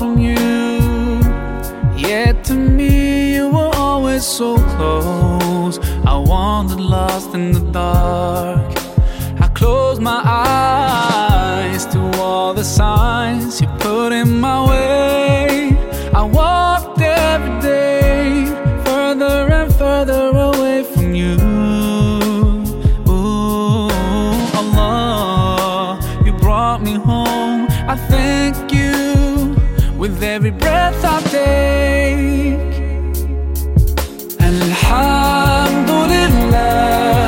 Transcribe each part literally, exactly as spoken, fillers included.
from you, yet to me you were always so close. I wandered lost in the dark. I closed my eyes to all the signs you put in my way. I walked every day further and further away from you. Ooh, Allah, you brought me home. I thank you with every breath I take. Alhamdulillah,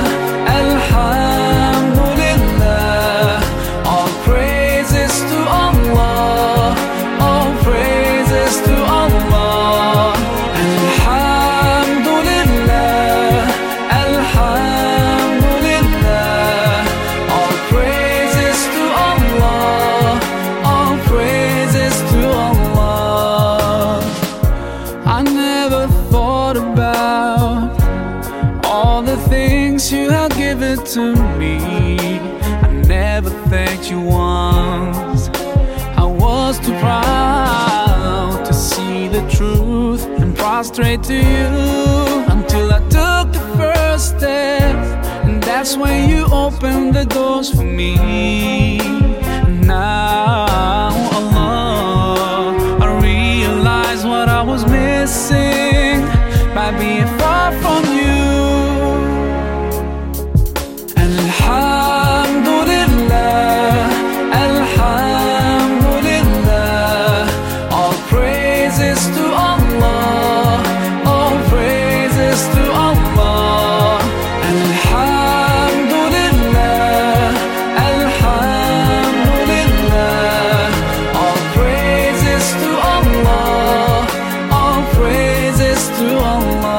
Alhamdulillah, all praises to Allah, all praises to Allah. Alhamdulillah, Alhamdulillah, all praises to Allah, all praises to Allah. I never thought about all the things you have given to me. I never thanked you once. I was too proud to see the truth and prostrate to you, until I took the first step, and that's when you opened the doors for me. Now, Allah, I realize what I was missing by being far from you. Alhamdulillah, Alhamdulillah, all praises to Allah, all praises to Allah. Alhamdulillah, Alhamdulillah, all praises to Allah, all praises to Allah.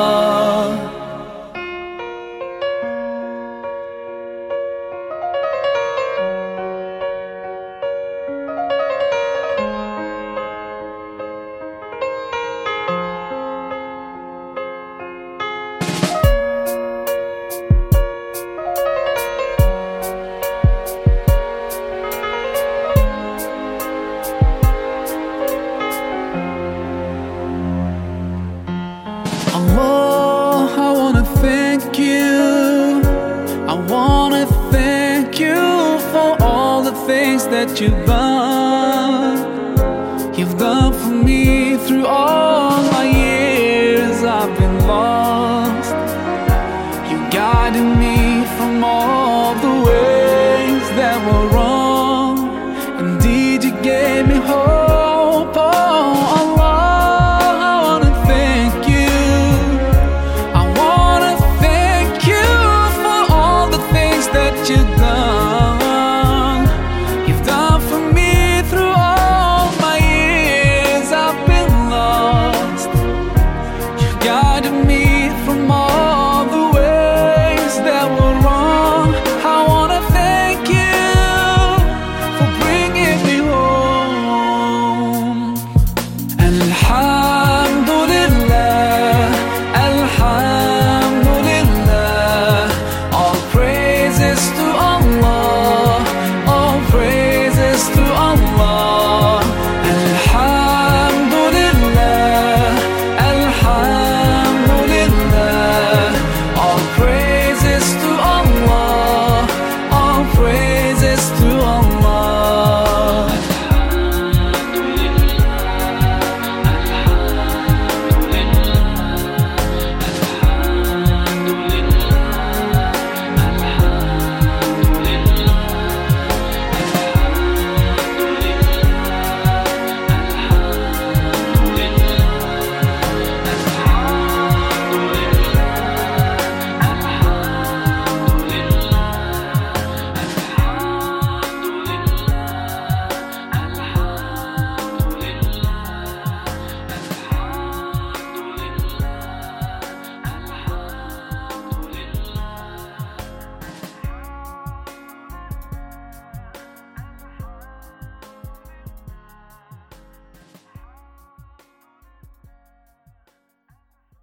Allah, I wanna thank you. I wanna thank you for all the things that you've done. You've done for me through all